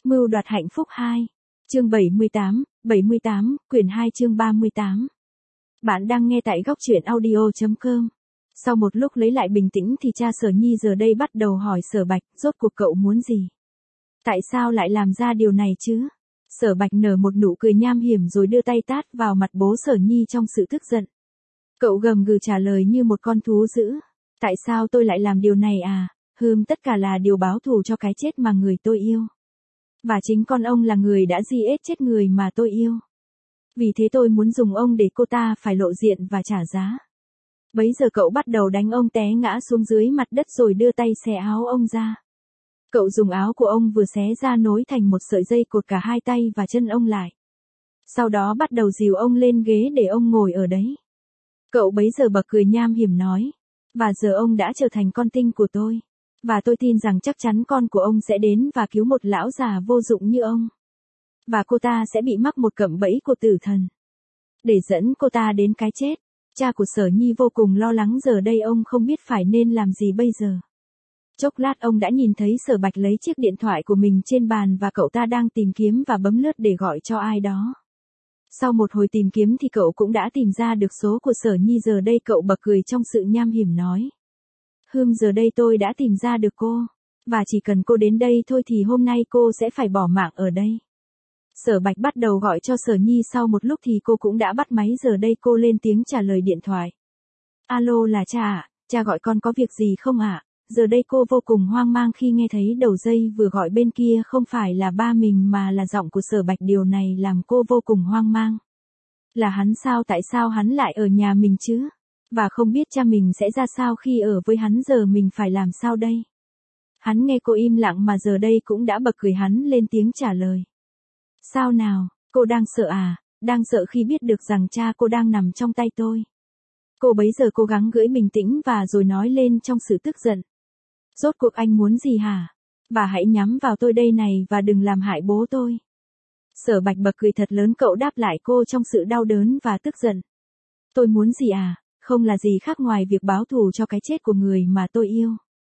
Mưu đoạt hạnh phúc 2. Chương 78, quyển 2 chương 38. Bạn đang nghe tại góc truyện audio.com. Sau một lúc lấy lại bình tĩnh thì cha Sở Nhi giờ đây bắt đầu hỏi Sở Bạch, rốt cuộc cậu muốn gì? Tại sao lại làm ra điều này chứ? Sở Bạch nở một nụ cười nham hiểm rồi đưa tay tát vào mặt bố Sở Nhi trong sự tức giận. Cậu gầm gừ trả lời như một con thú dữ. Tại sao tôi lại làm điều này à? Tất cả là điều báo thù cho cái chết mà người tôi yêu. Và chính con ông là người đã giết chết người mà tôi yêu. Vì thế tôi muốn dùng ông để cô ta phải lộ diện và trả giá. Bấy giờ cậu bắt đầu đánh ông té ngã xuống dưới mặt đất rồi đưa tay xé áo ông ra. Cậu dùng áo của ông vừa xé ra nối thành một sợi dây cột cả hai tay và chân ông lại. Sau đó bắt đầu dìu ông lên ghế để ông ngồi ở đấy. Cậu bấy giờ bật cười nham hiểm nói. Và giờ ông đã trở thành con tinh của tôi. Và tôi tin rằng chắc chắn con của ông sẽ đến và cứu một lão già vô dụng như ông. Và cô ta sẽ bị mắc một cạm bẫy của tử thần. Để dẫn cô ta đến cái chết. Cha của Sở Nhi vô cùng lo lắng, giờ đây ông không biết phải nên làm gì bây giờ. Chốc lát ông đã nhìn thấy Sở Bạch lấy chiếc điện thoại của mình trên bàn và cậu ta đang tìm kiếm và bấm lướt để gọi cho ai đó. Sau một hồi tìm kiếm thì cậu cũng đã tìm ra được số của Sở Nhi, giờ đây cậu bật cười trong sự nham hiểm nói. Giờ đây tôi đã tìm ra được cô. Và chỉ cần cô đến đây thôi thì hôm nay cô sẽ phải bỏ mạng ở đây. Sở Bạch bắt đầu gọi cho Sở Nhi, sau một lúc thì cô cũng đã bắt máy, giờ đây cô lên tiếng trả lời điện thoại. Alo, là cha ạ, cha gọi con có việc gì không ạ? Giờ đây cô vô cùng hoang mang khi nghe thấy đầu dây vừa gọi bên kia không phải là ba mình mà là giọng của Sở Bạch, điều này làm cô vô cùng hoang mang. Là hắn sao? Tại sao hắn lại ở nhà mình chứ? Và không biết cha mình sẽ ra sao khi ở với hắn, giờ mình phải làm sao đây? Hắn nghe cô im lặng mà giờ đây cũng đã bật cười, hắn lên tiếng trả lời. Sao nào, cô đang sợ à? Đang sợ khi biết được rằng cha cô đang nằm trong tay tôi. Cô bấy giờ cố gắng gửi bình tĩnh và rồi nói lên trong sự tức giận. Rốt cuộc anh muốn gì hả? Và hãy nhắm vào tôi đây này và đừng làm hại bố tôi. Sở Bạch bật cười thật lớn, cậu đáp lại cô trong sự đau đớn và tức giận. Tôi muốn gì à? Không là gì khác ngoài việc báo thù cho cái chết của người mà tôi yêu.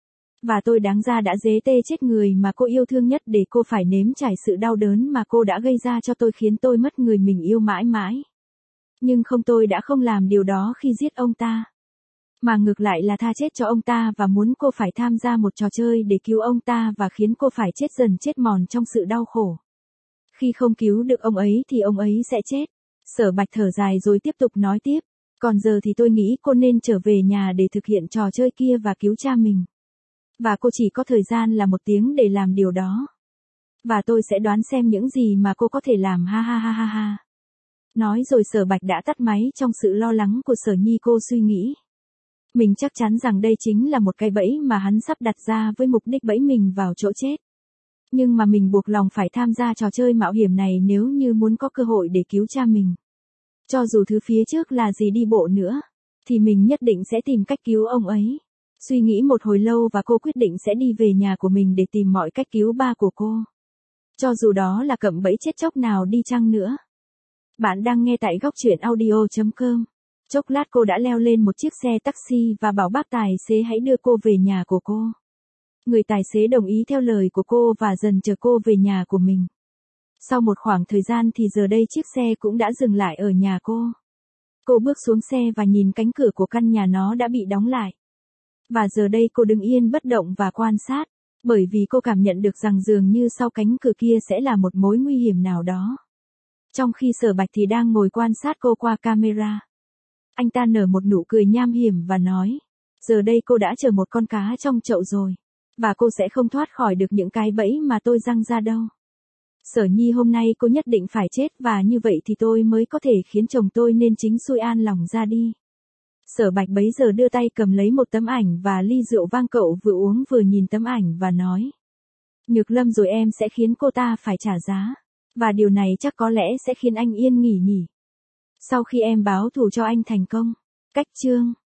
Và tôi đáng ra đã giết chết người mà cô yêu thương nhất để cô phải nếm trải sự đau đớn mà cô đã gây ra cho tôi, khiến tôi mất người mình yêu mãi mãi. Nhưng không, tôi đã không làm điều đó khi giết ông ta. Mà ngược lại là tha chết cho ông ta và muốn cô phải tham gia một trò chơi để cứu ông ta và khiến cô phải chết dần chết mòn trong sự đau khổ. Khi không cứu được ông ấy thì ông ấy sẽ chết. Sở Bạch thở dài rồi tiếp tục nói tiếp. Còn giờ thì tôi nghĩ cô nên trở về nhà để thực hiện trò chơi kia và cứu cha mình. Và cô chỉ có thời gian là 1 tiếng để làm điều đó. Và tôi sẽ đoán xem những gì mà cô có thể làm, ha ha ha ha ha. Nói rồi Sở Bạch đã tắt máy. Trong sự lo lắng của Sở Nhi, cô suy nghĩ. Mình chắc chắn rằng đây chính là một cái bẫy mà hắn sắp đặt ra với mục đích bẫy mình vào chỗ chết. Nhưng mà mình buộc lòng phải tham gia trò chơi mạo hiểm này nếu như muốn có cơ hội để cứu cha mình. Cho dù thứ phía trước là gì đi bộ nữa, thì mình nhất định sẽ tìm cách cứu ông ấy. Suy nghĩ một hồi lâu và cô quyết định sẽ đi về nhà của mình để tìm mọi cách cứu ba của cô. Cho dù đó là cạm bẫy chết chóc nào đi chăng nữa. Bạn đang nghe tại góc truyện audio.com. Chốc lát cô đã leo lên một chiếc xe taxi và bảo bác tài xế hãy đưa cô về nhà của cô. Người tài xế đồng ý theo lời của cô và dần chở cô về nhà của mình. Sau một khoảng thời gian thì giờ đây chiếc xe cũng đã dừng lại ở nhà cô. Cô bước xuống xe và nhìn cánh cửa của căn nhà, nó đã bị đóng lại. Và giờ đây cô đứng yên bất động và quan sát, bởi vì cô cảm nhận được rằng dường như sau cánh cửa kia sẽ là một mối nguy hiểm nào đó. Trong khi Sở Bạch thì đang ngồi quan sát cô qua camera. Anh ta nở một nụ cười nham hiểm và nói, giờ đây cô đã trở một con cá trong chậu rồi. Và cô sẽ không thoát khỏi được những cái bẫy mà tôi giăng ra đâu. Sở Nhi, hôm nay cô nhất định phải chết và như vậy thì tôi mới có thể khiến chồng tôi nên chính xuôi an lòng ra đi. Sở Bạch bấy giờ đưa tay cầm lấy một tấm ảnh và ly rượu vang, cậu vừa uống vừa nhìn tấm ảnh và nói. Nhược Lâm rồi, em sẽ khiến cô ta phải trả giá. Và điều này chắc có lẽ sẽ khiến anh yên nghỉ nhỉ. Sau khi em báo thù cho anh thành công. Cách chương